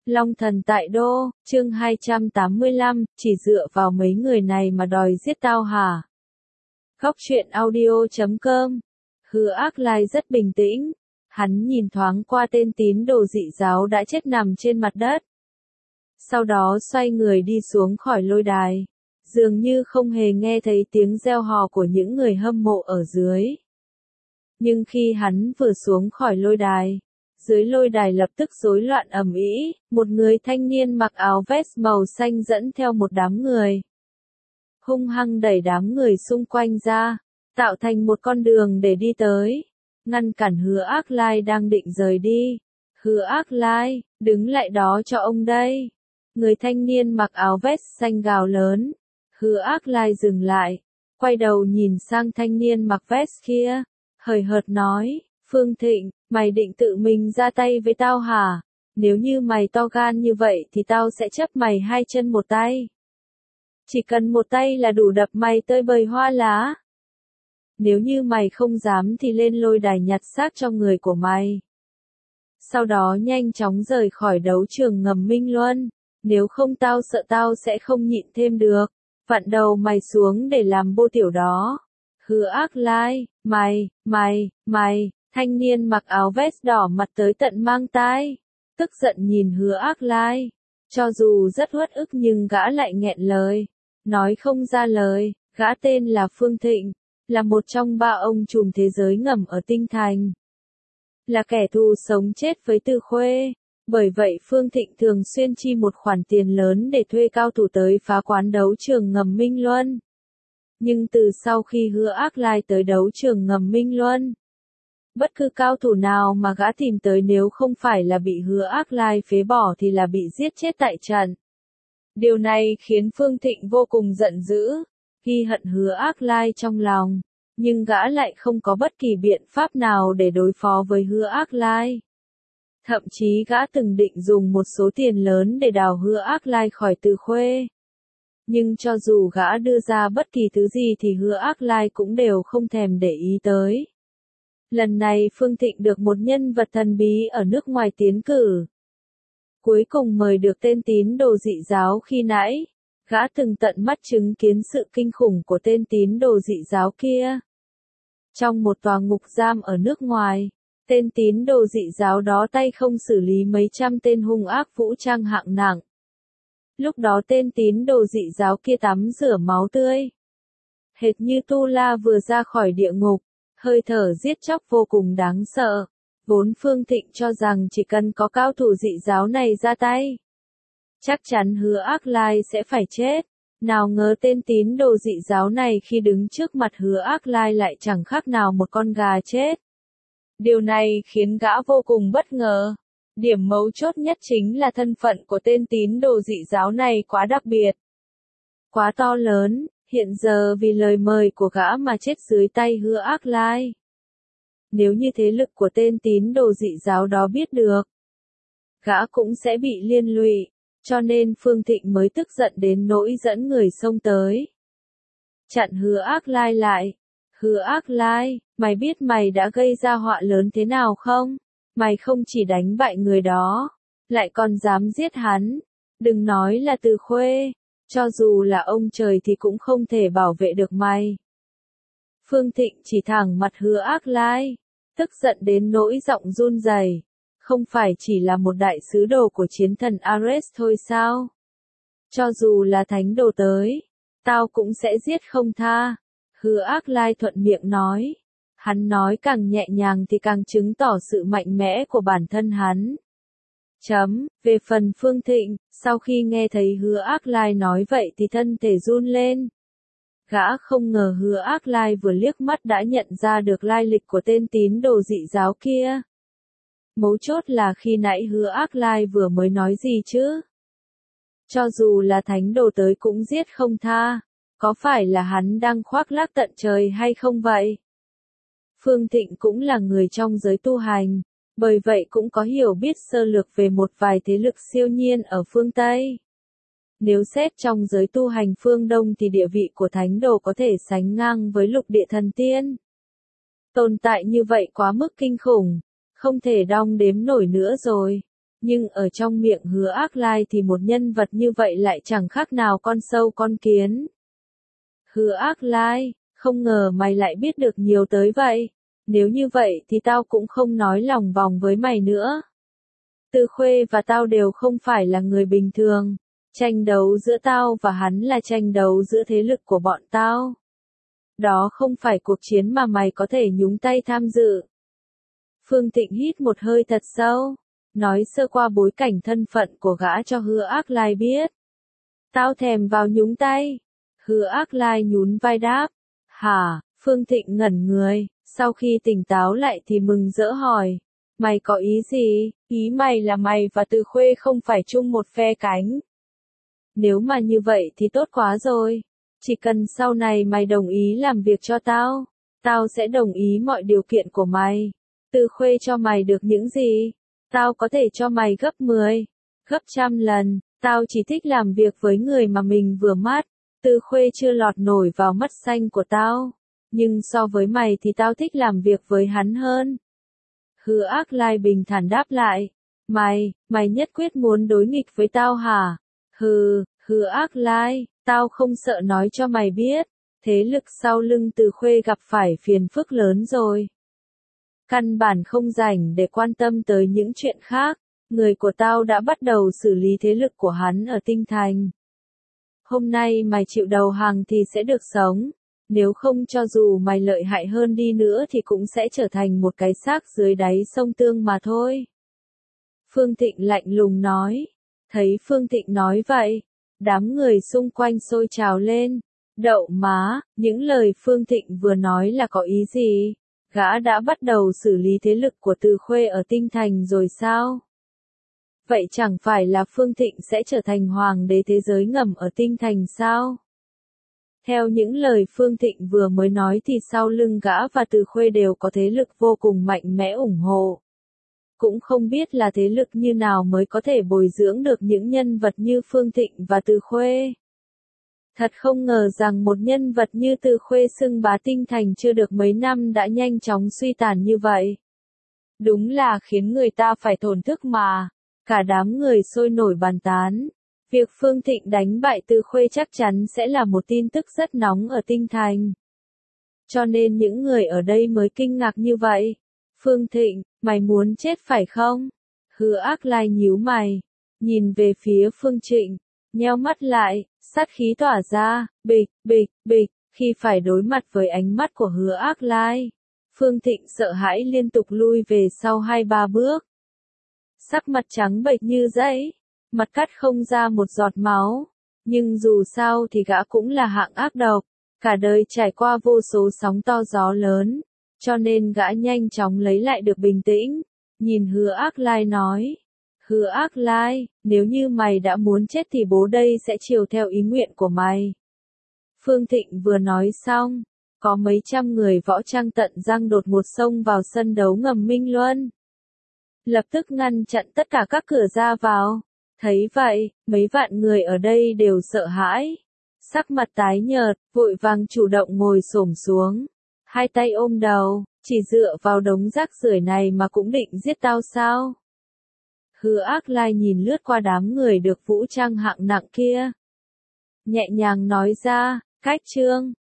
Long thần tại đô, chương 285, chỉ dựa vào mấy người này mà đòi giết tao hả? Góc truyện audio.com. Hứa Ác Lai rất bình tĩnh, hắn nhìn thoáng qua tên tín đồ dị giáo đã chết nằm trên mặt đất. Sau đó xoay người đi xuống khỏi lôi đài, dường như không hề nghe thấy tiếng reo hò của những người hâm mộ ở dưới. Nhưng khi hắn vừa xuống khỏi lôi đài, dưới lôi đài lập tức rối loạn ầm ĩ, một người thanh niên mặc áo vest màu xanh dẫn theo một đám người, hung hăng đẩy đám người xung quanh ra, tạo thành một con đường để đi tới, ngăn cản Hứa Ác Lai đang định rời đi. Hứa Ác Lai, đứng lại đó cho ông đây. Người thanh niên mặc áo vest xanh gào lớn. Hứa Ác Lai dừng lại, quay đầu nhìn sang thanh niên mặc vest kia, hời hợt nói, Phương Thịnh, mày định tự mình ra tay với tao hả? Nếu như mày to gan như vậy thì tao sẽ chấp mày 2 chân 1 tay. Chỉ cần 1 tay là đủ đập mày tơi bời hoa lá. Nếu như mày không dám thì lên lôi đài nhặt xác cho người của mày. Sau đó nhanh chóng rời khỏi đấu trường ngầm Minh Luân. Nếu không tao sợ tao sẽ không nhịn thêm được. Vặn đầu mày xuống để làm bô tiểu đó. Hứa Ác Lai, mày, thanh niên mặc áo vest đỏ mặt tới tận mang tai. Tức giận nhìn Hứa Ác Lai. Cho dù rất uất ức nhưng gã lại nghẹn lời. Nói không ra lời, gã tên là Phương Thịnh. Là một trong 3 ông trùm thế giới ngầm ở Tinh Thành. Là kẻ thù sống chết với Từ Khuê. Bởi vậy Phương Thịnh thường xuyên chi một khoản tiền lớn để thuê cao thủ tới phá quán đấu trường ngầm Minh Luân. Nhưng từ sau khi Hứa Ác Lai tới đấu trường ngầm Minh Luân, bất cứ cao thủ nào mà gã tìm tới nếu không phải là bị Hứa Ác Lai phế bỏ thì là bị giết chết tại trận. Điều này khiến Phương Thịnh vô cùng giận dữ, ghi hận Hứa Ác Lai trong lòng, nhưng gã lại không có bất kỳ biện pháp nào để đối phó với Hứa Ác Lai. Thậm chí gã từng định dùng một số tiền lớn để đào Hứa Ác Lai khỏi Từ Khuê. Nhưng cho dù gã đưa ra bất kỳ thứ gì thì Hứa Ác Lai cũng đều không thèm để ý tới. Lần này Phương Thịnh được một nhân vật thần bí ở nước ngoài tiến cử. Cuối cùng mời được tên tín đồ dị giáo khi nãy. Gã từng tận mắt chứng kiến sự kinh khủng của tên tín đồ dị giáo kia. Trong một tòa ngục giam ở nước ngoài, tên tín đồ dị giáo đó tay không xử lý mấy trăm tên hung ác vũ trang hạng nặng. Lúc đó tên tín đồ dị giáo kia tắm rửa máu tươi. Hệt như Tu La vừa ra khỏi địa ngục, hơi thở giết chóc vô cùng đáng sợ. Vốn Phương Thịnh cho rằng chỉ cần có cao thủ dị giáo này ra tay, chắc chắn Hứa Ác Lai sẽ phải chết. Nào ngờ tên tín đồ dị giáo này khi đứng trước mặt Hứa Ác Lai lại chẳng khác nào một con gà chết. Điều này khiến gã vô cùng bất ngờ. Điểm mấu chốt nhất chính là thân phận của tên tín đồ dị giáo này quá đặc biệt, quá to lớn, hiện giờ vì lời mời của gã mà chết dưới tay Hứa Ác Lai. Nếu như thế lực của tên tín đồ dị giáo đó biết được, gã cũng sẽ bị liên lụy, cho nên Phương Thịnh mới tức giận đến nỗi dẫn người xông tới. Chặn Hứa Ác Lai lại. Hứa Ác Lai, mày biết mày đã gây ra họa lớn thế nào không? Mày không chỉ đánh bại người đó, lại còn dám giết hắn. Đừng nói là Từ Khuê, cho dù là ông trời thì cũng không thể bảo vệ được mày. Phương Thịnh chỉ thẳng mặt Hứa Ác Lai, tức giận đến nỗi giọng run rẩy. Không phải chỉ là một đại sứ đồ của chiến thần Ares thôi sao? Cho dù là thánh đồ tới, tao cũng sẽ giết không tha. Hứa Ác Lai thuận miệng nói. Hắn nói càng nhẹ nhàng thì càng chứng tỏ sự mạnh mẽ của bản thân hắn. Về phần Phương Thịnh, sau khi nghe thấy Hứa Ác Lai nói vậy thì thân thể run lên. Gã không ngờ Hứa Ác Lai vừa liếc mắt đã nhận ra được lai lịch của tên tín đồ dị giáo kia. Mấu chốt là khi nãy Hứa Ác Lai vừa mới nói gì chứ? Cho dù là thánh đồ tới cũng giết không tha. Có phải là hắn đang khoác lác tận trời hay không vậy? Phương Thịnh cũng là người trong giới tu hành, bởi vậy cũng có hiểu biết sơ lược về một vài thế lực siêu nhiên ở phương Tây. Nếu xét trong giới tu hành phương Đông thì địa vị của thánh đồ có thể sánh ngang với lục địa thần tiên. Tồn tại như vậy quá mức kinh khủng, không thể đong đếm nổi nữa rồi. Nhưng ở trong miệng Hứa Ác Lai thì một nhân vật như vậy lại chẳng khác nào con sâu con kiến. Hứa Ác Lai, không ngờ mày lại biết được nhiều tới vậy. Nếu như vậy thì tao cũng không nói lòng vòng với mày nữa. Tư Khuê và tao đều không phải là người bình thường. Tranh đấu giữa tao và hắn là tranh đấu giữa thế lực của bọn tao. Đó không phải cuộc chiến mà mày có thể nhúng tay tham dự. Phương Thịnh hít một hơi thật sâu, nói sơ qua bối cảnh thân phận của gã cho Hứa Ác Lai biết. Tao thèm vào nhúng tay. Hứa Ác Lai nhún vai đáp. Hả? Phương Thịnh ngẩn người, sau khi tỉnh táo lại thì mừng rỡ hỏi. Mày có ý gì? Ý mày là mày và Từ Khuê không phải chung một phe cánh. Nếu mà như vậy thì tốt quá rồi. Chỉ cần sau này mày đồng ý làm việc cho tao, tao sẽ đồng ý mọi điều kiện của mày. Từ Khuê cho mày được những gì? Tao có thể cho mày gấp 10, gấp 100 lần. Tao chỉ thích làm việc với người mà mình vừa mắt. Từ Khuê chưa lọt nổi vào mắt xanh của tao. Nhưng so với mày thì tao thích làm việc với hắn hơn. Hứa Ác Lai bình thản đáp lại. Mày nhất quyết muốn đối nghịch với tao hả? Hứa Ác Lai, tao không sợ nói cho mày biết. Thế lực sau lưng Từ Khuê gặp phải phiền phức lớn rồi. Căn bản không rảnh để quan tâm tới những chuyện khác. Người của tao đã bắt đầu xử lý thế lực của hắn ở Tinh Thành. Hôm nay mày chịu đầu hàng thì sẽ được sống. Nếu không cho dù mày lợi hại hơn đi nữa thì cũng sẽ trở thành một cái xác dưới đáy sông Tương mà thôi. Phương Thịnh lạnh lùng nói. Thấy Phương Thịnh nói vậy, đám người xung quanh sôi trào lên. Đậu má, những lời Phương Thịnh vừa nói là có ý gì? Gã đã bắt đầu xử lý thế lực của Từ Khuê ở Tinh Thành rồi sao? Vậy chẳng phải là Phương Thịnh sẽ trở thành hoàng đế thế giới ngầm ở Tinh Thành sao? Theo những lời Phương Thịnh vừa mới nói thì sau lưng gã và Từ Khuê đều có thế lực vô cùng mạnh mẽ ủng hộ. Cũng không biết là thế lực như nào mới có thể bồi dưỡng được những nhân vật như Phương Thịnh và Từ Khuê. Thật không ngờ rằng một nhân vật như Từ Khuê xưng bá Tinh Thành chưa được mấy năm đã nhanh chóng suy tàn như vậy. Đúng là khiến người ta phải thổn thức mà. Cả đám người sôi nổi bàn tán. Việc Phương Thịnh đánh bại Từ Khuê chắc chắn sẽ là một tin tức rất nóng ở Tinh Thành. Cho nên những người ở đây mới kinh ngạc như vậy. Phương Thịnh, mày muốn chết phải không? Hứa Ác Lai nhíu mày, nhìn về phía Phương Trịnh, nheo mắt lại, sát khí tỏa ra, bịch, khi phải đối mặt với ánh mắt của Hứa Ác Lai. Phương Thịnh sợ hãi liên tục lui về sau 2-3 bước. Sắc mặt trắng bệch như giấy, mặt cắt không ra một giọt máu. Nhưng dù sao thì gã cũng là hạng ác độc, cả đời trải qua vô số sóng to gió lớn, cho nên gã nhanh chóng lấy lại được bình tĩnh, nhìn Hứa Ác Lai nói. Hứa Ác Lai, nếu như mày đã muốn chết thì bố đây sẽ chiều theo ý nguyện của mày. Phương Thịnh vừa nói xong, có mấy trăm người võ trang tận răng đột ngột xông vào sân đấu ngầm Minh Luân. Lập tức ngăn chặn tất cả các cửa ra vào. Thấy vậy, mấy vạn người ở đây đều sợ hãi. Sắc mặt tái nhợt, vội vàng chủ động ngồi xổm xuống. Hai tay ôm đầu, chỉ dựa vào đống rác rưởi này mà cũng định giết tao sao? Hứa Ác Lai nhìn lướt qua đám người được vũ trang hạng nặng kia. Nhẹ nhàng nói ra, cách trương,